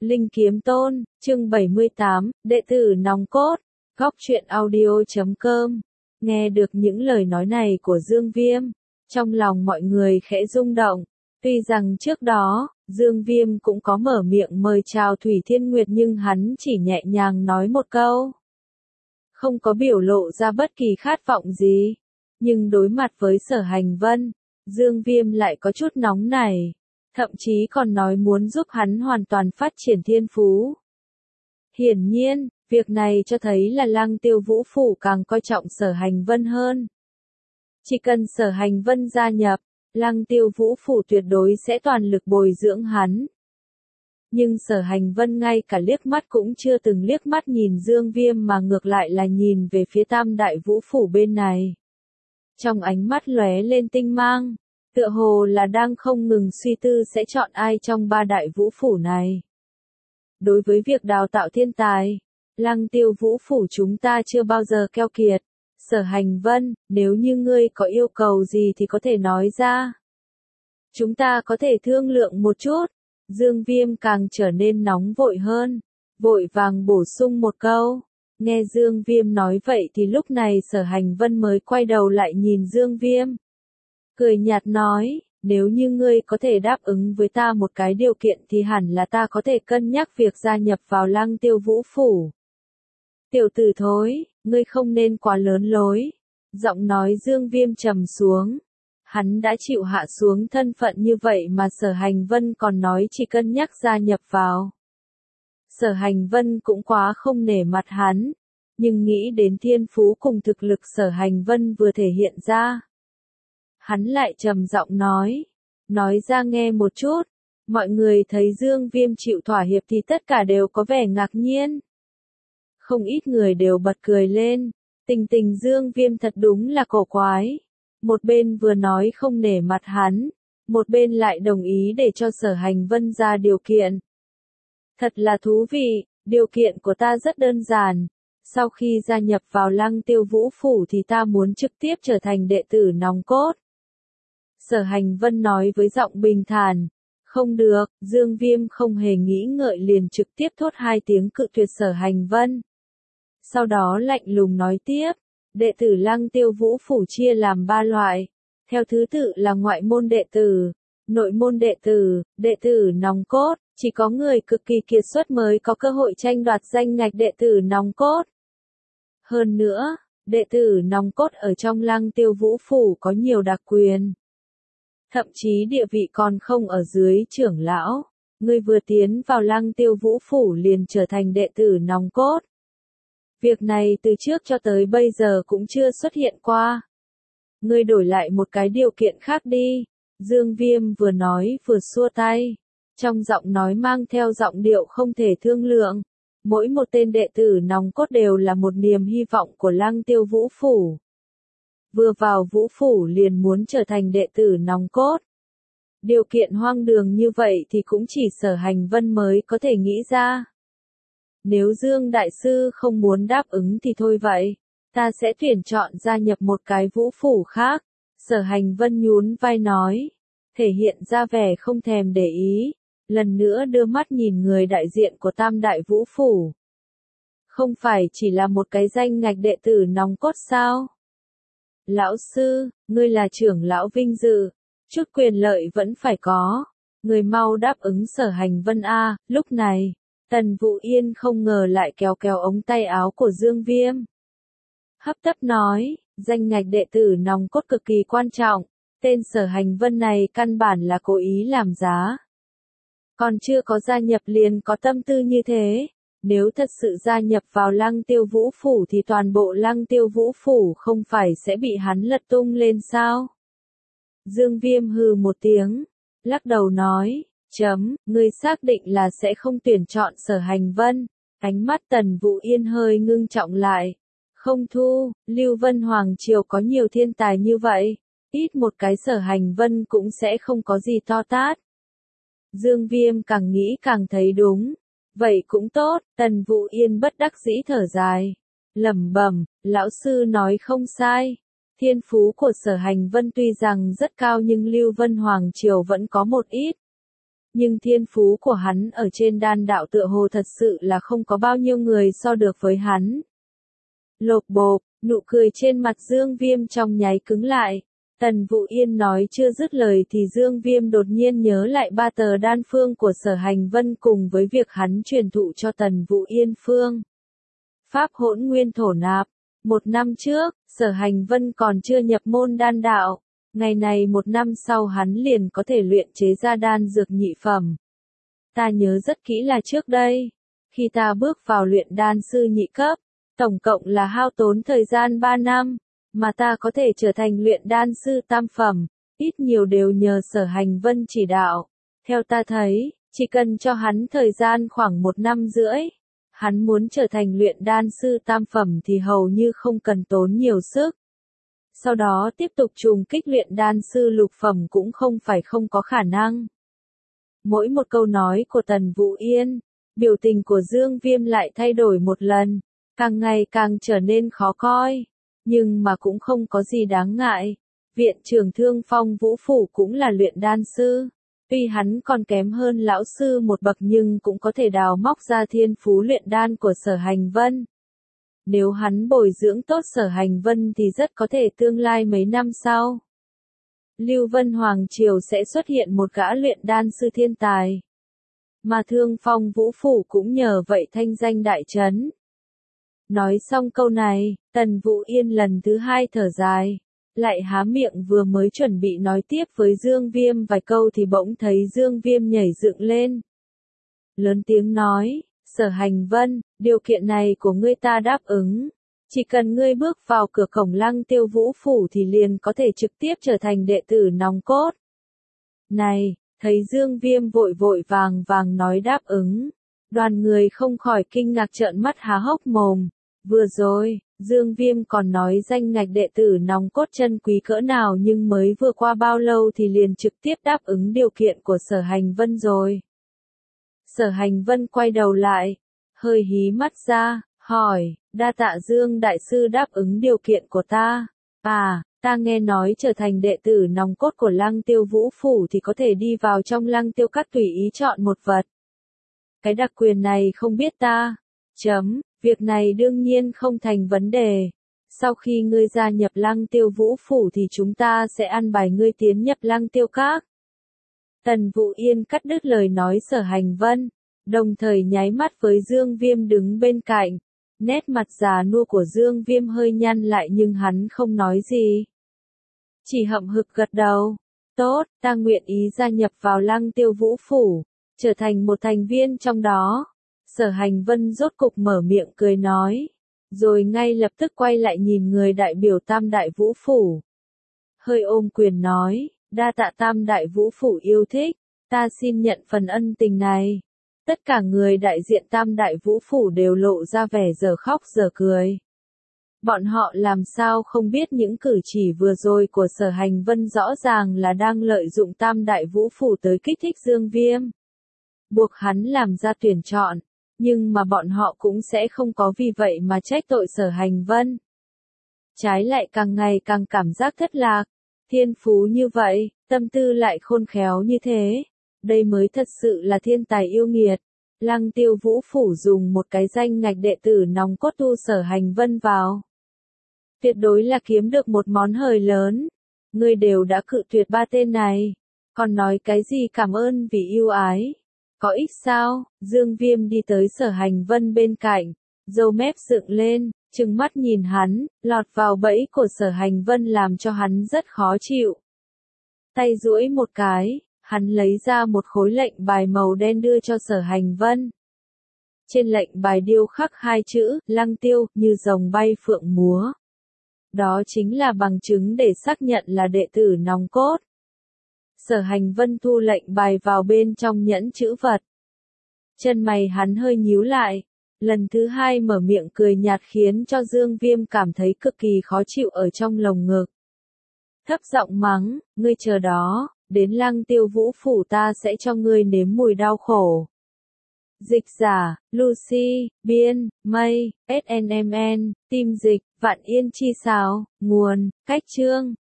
Linh Kiếm Tôn, chương 78, đệ tử nòng cốt, góc truyện audio.com. Nghe được những lời nói này của Dương Viêm, trong lòng mọi người khẽ rung động. Tuy rằng trước đó, Dương Viêm cũng có mở miệng mời chào Thủy Thiên Nguyệt nhưng hắn chỉ nhẹ nhàng nói một câu. Không có biểu lộ ra bất kỳ khát vọng gì. Nhưng đối mặt với Sở Hành Vân, Dương Viêm lại có chút nóng nảy. Thậm chí còn nói muốn giúp hắn hoàn toàn phát triển thiên phú. Hiển nhiên, việc này cho thấy là Lăng Tiêu Vũ Phủ càng coi trọng Sở Hành Vân hơn. Chỉ cần Sở Hành Vân gia nhập, Lăng Tiêu Vũ Phủ tuyệt đối sẽ toàn lực bồi dưỡng hắn. Nhưng Sở Hành Vân ngay cả liếc mắt cũng chưa từng liếc mắt nhìn Dương Viêm mà ngược lại là nhìn về phía Tam Đại Vũ Phủ bên này. Trong ánh mắt lóe lên tinh mang, tựa hồ là đang không ngừng suy tư sẽ chọn ai trong ba đại vũ phủ này. Đối với việc đào tạo thiên tài, Lăng Tiêu Vũ Phủ chúng ta chưa bao giờ keo kiệt. Sở Hành Vân, nếu như ngươi có yêu cầu gì thì có thể nói ra. Chúng ta có thể thương lượng một chút. Dương Viêm càng trở nên nóng vội hơn, vội vàng bổ sung một câu. Nghe Dương Viêm nói vậy thì lúc này Sở Hành Vân mới quay đầu lại nhìn Dương Viêm. Cười nhạt nói, nếu như ngươi có thể đáp ứng với ta một cái điều kiện thì hẳn là ta có thể cân nhắc việc gia nhập vào Lăng Tiêu Vũ Phủ. Tiểu tử thối, ngươi không nên quá lớn lối. Giọng nói Dương Viêm trầm xuống. Hắn đã chịu hạ xuống thân phận như vậy mà Sở Hành Vân còn nói chỉ cân nhắc gia nhập vào. Sở Hành Vân cũng quá không nể mặt hắn, nhưng nghĩ đến thiên phú cùng thực lực Sở Hành Vân vừa thể hiện ra. Hắn lại trầm giọng nói ra nghe một chút. Mọi người thấy Dương Viêm chịu thỏa hiệp thì tất cả đều có vẻ ngạc nhiên. Không ít người đều bật cười lên, tình Dương Viêm thật đúng là cổ quái. Một bên vừa nói không nể mặt hắn, một bên lại đồng ý để cho Sở Hành Vân ra điều kiện. Thật là thú vị, điều kiện của ta rất đơn giản. Sau khi gia nhập vào Lăng Tiêu Vũ Phủ thì ta muốn trực tiếp trở thành đệ tử nòng cốt. Sở Hành Vân nói với giọng bình thản. Không được, Dương Viêm không hề nghĩ ngợi liền trực tiếp thốt hai tiếng cự tuyệt Sở Hành Vân. Sau đó lạnh lùng nói tiếp, đệ tử Lăng Tiêu Vũ Phủ chia làm 3 loại, theo thứ tự là ngoại môn đệ tử, nội môn đệ tử nòng cốt, chỉ có người cực kỳ kiệt xuất mới có cơ hội tranh đoạt danh ngạch đệ tử nòng cốt. Hơn nữa, đệ tử nòng cốt ở trong Lăng Tiêu Vũ Phủ có nhiều đặc quyền. Thậm chí địa vị còn không ở dưới trưởng lão, người vừa tiến vào Lăng Tiêu Vũ Phủ liền trở thành đệ tử nòng cốt. Việc này từ trước cho tới bây giờ cũng chưa xuất hiện qua. Ngươi đổi lại một cái điều kiện khác đi. Dương Viêm vừa nói vừa xua tay. Trong giọng nói mang theo giọng điệu không thể thương lượng. Mỗi một tên đệ tử nòng cốt đều là một niềm hy vọng của Lăng Tiêu Vũ Phủ. Vừa vào Vũ Phủ liền muốn trở thành đệ tử nòng cốt. Điều kiện hoang đường như vậy thì cũng chỉ Sở Hành Vân mới có thể nghĩ ra. Nếu Dương Đại Sư không muốn đáp ứng thì thôi vậy, ta sẽ tuyển chọn gia nhập một cái vũ phủ khác. Sở Hành Vân nhún vai nói, thể hiện ra vẻ không thèm để ý, lần nữa đưa mắt nhìn người đại diện của Tam Đại Vũ Phủ. Không phải chỉ là một cái danh ngạch đệ tử nòng cốt sao? Lão sư, ngươi là trưởng lão vinh dự, chút quyền lợi vẫn phải có, người mau đáp ứng Sở Hành Vân a. Lúc này Tần Vũ Yên không ngờ lại kéo ống tay áo của Dương Viêm. Hấp tấp nói, danh ngạch đệ tử nòng cốt cực kỳ quan trọng, tên Sở Hành Vân này căn bản là cố ý làm giá. Còn chưa có gia nhập liền có tâm tư như thế, nếu thật sự gia nhập vào Lăng Tiêu Vũ Phủ thì toàn bộ Lăng Tiêu Vũ Phủ không phải sẽ bị hắn lật tung lên sao? Dương Viêm hừ một tiếng, lắc đầu nói. Ngươi xác định là sẽ không tuyển chọn Sở Hành Vân. Ánh mắt Tần Vũ Yên hơi ngưng trọng lại. Không thu, Lưu Vân Hoàng Triều có nhiều thiên tài như vậy, ít một cái Sở Hành Vân cũng sẽ không có gì to tát. Dương Viêm càng nghĩ càng thấy đúng. Vậy cũng tốt, Tần Vũ Yên bất đắc dĩ thở dài. Lẩm bẩm, lão sư nói không sai. Thiên phú của Sở Hành Vân tuy rằng rất cao nhưng Lưu Vân Hoàng Triều vẫn có một ít Nhưng thiên phú của hắn ở trên đan đạo tựa hồ thật sự là không có bao nhiêu người so được với hắn. Lộp bộp, nụ cười trên mặt Dương Viêm trong nháy cứng lại. Tần Vũ Yên nói chưa dứt lời thì Dương Viêm đột nhiên nhớ lại 3 tờ đan phương của Sở Hành Vân cùng với việc hắn truyền thụ cho Tần Vũ Yên phương. Pháp hỗn nguyên thổ nạp. 1 năm trước, Sở Hành Vân còn chưa nhập môn đan đạo. Ngày này 1 năm sau hắn liền có thể luyện chế ra đan dược nhị phẩm. Ta nhớ rất kỹ là trước đây, khi ta bước vào luyện đan sư nhị cấp, tổng cộng là hao tốn thời gian 3 năm, mà ta có thể trở thành luyện đan sư tam phẩm, ít nhiều đều nhờ Sở Hành Vân chỉ đạo. Theo ta thấy, chỉ cần cho hắn thời gian khoảng 1 năm rưỡi, hắn muốn trở thành luyện đan sư tam phẩm thì hầu như không cần tốn nhiều sức. Sau đó tiếp tục trùng kích luyện đan sư lục phẩm cũng không phải không có khả năng. Mỗi một câu nói của Tần Vũ Yên, biểu tình của Dương Viêm lại thay đổi một lần, càng ngày càng trở nên khó coi, nhưng mà cũng không có gì đáng ngại. Viện trưởng Thương Phong Vũ Phủ cũng là luyện đan sư, tuy hắn còn kém hơn lão sư một bậc nhưng cũng có thể đào móc ra thiên phú luyện đan của Sở Hành Vân. Nếu hắn bồi dưỡng tốt Sở Hành Vân thì rất có thể tương lai mấy năm sau, Lưu Vân Hoàng Triều sẽ xuất hiện một gã luyện đan sư thiên tài. Mà Thương Phong Vũ Phủ cũng nhờ vậy thanh danh đại chấn. Nói xong câu này, Tần Vũ Yên lần thứ 2 thở dài, lại há miệng vừa mới chuẩn bị nói tiếp với Dương Viêm vài câu thì bỗng thấy Dương Viêm nhảy dựng lên. Lớn tiếng nói, Sở Hành Vân, điều kiện này của ngươi ta đáp ứng. Chỉ cần ngươi bước vào cửa cổng Lăng Tiêu Vũ Phủ thì liền có thể trực tiếp trở thành đệ tử nòng cốt. Này, thấy Dương Viêm vội vội vàng vàng nói đáp ứng. Đoàn người không khỏi kinh ngạc trợn mắt há hốc mồm. Vừa rồi, Dương Viêm còn nói danh ngạch đệ tử nòng cốt chân quý cỡ nào nhưng mới vừa qua bao lâu thì liền trực tiếp đáp ứng điều kiện của Sở Hành Vân rồi. Sở Hành Vân quay đầu lại, hơi hí mắt ra, hỏi, đa tạ Dương Đại Sư đáp ứng điều kiện của ta. À, ta nghe nói trở thành đệ tử nòng cốt của Lăng Tiêu Vũ Phủ thì có thể đi vào trong Lăng Tiêu Các tùy ý chọn một vật. Cái đặc quyền này không biết ta. Việc này đương nhiên không thành vấn đề. Sau khi ngươi gia nhập Lăng Tiêu Vũ Phủ thì chúng ta sẽ an bài ngươi tiến nhập Lăng Tiêu Các. Tần Vũ Yên cắt đứt lời nói Sở Hành Vân, đồng thời nháy mắt với Dương Viêm đứng bên cạnh. Nét mặt già nua của Dương Viêm hơi nhăn lại nhưng hắn không nói gì. Chỉ hậm hực gật đầu. Tốt, ta nguyện ý gia nhập vào Lăng Tiêu Vũ Phủ, trở thành một thành viên trong đó. Sở Hành Vân rốt cục mở miệng cười nói, rồi ngay lập tức quay lại nhìn người đại biểu Tam Đại Vũ Phủ. Hơi ôm quyền nói, đa tạ Tam Đại Vũ Phủ yêu thích, ta xin nhận phần ân tình này. Tất cả người đại diện Tam Đại Vũ Phủ đều lộ ra vẻ dở khóc dở cười. Bọn họ làm sao không biết những cử chỉ vừa rồi của Sở Hành Vân rõ ràng là đang lợi dụng Tam Đại Vũ Phủ tới kích thích Dương Viêm, buộc hắn làm ra tuyển chọn. Nhưng mà bọn họ cũng sẽ không có vì vậy mà trách tội Sở Hành Vân. Trái lại càng ngày càng cảm giác thất lạc. Thiên phú như vậy, tâm tư lại khôn khéo như thế. Đây mới thật sự là thiên tài yêu nghiệt. Lăng Tiêu Vũ Phủ dùng một cái danh ngạch đệ tử nòng cốt tu Sở Hành Vân vào. Tuyệt đối là kiếm được một món hời lớn. Ngươi đều đã cự tuyệt 3 tên này. Còn nói cái gì cảm ơn vì yêu ái. Có ích sao? Dương Viêm đi tới Sở Hành Vân bên cạnh, râu mép dựng lên, trừng mắt nhìn hắn, lọt vào bẫy của Sở Hành Vân làm cho hắn rất khó chịu. Tay duỗi một cái, hắn lấy ra một khối lệnh bài màu đen đưa cho Sở Hành Vân. Trên lệnh bài điêu khắc 2 chữ, Lăng Tiêu, như rồng bay phượng múa. Đó chính là bằng chứng để xác nhận là đệ tử nòng cốt. Sở Hành Vân thu lệnh bài vào bên trong nhẫn chữ vật. Chân mày hắn hơi nhíu lại, lần thứ 2 mở miệng cười nhạt khiến cho Dương Viêm cảm thấy cực kỳ khó chịu ở trong lồng ngực. Thấp giọng mắng, ngươi chờ đó, đến Lăng Tiêu Vũ Phủ ta sẽ cho ngươi nếm mùi đau khổ. Dịch giả, Lucy, biên, mây, SNMN, tim dịch, Vạn Yên Chi Sào, nguồn, cách chương.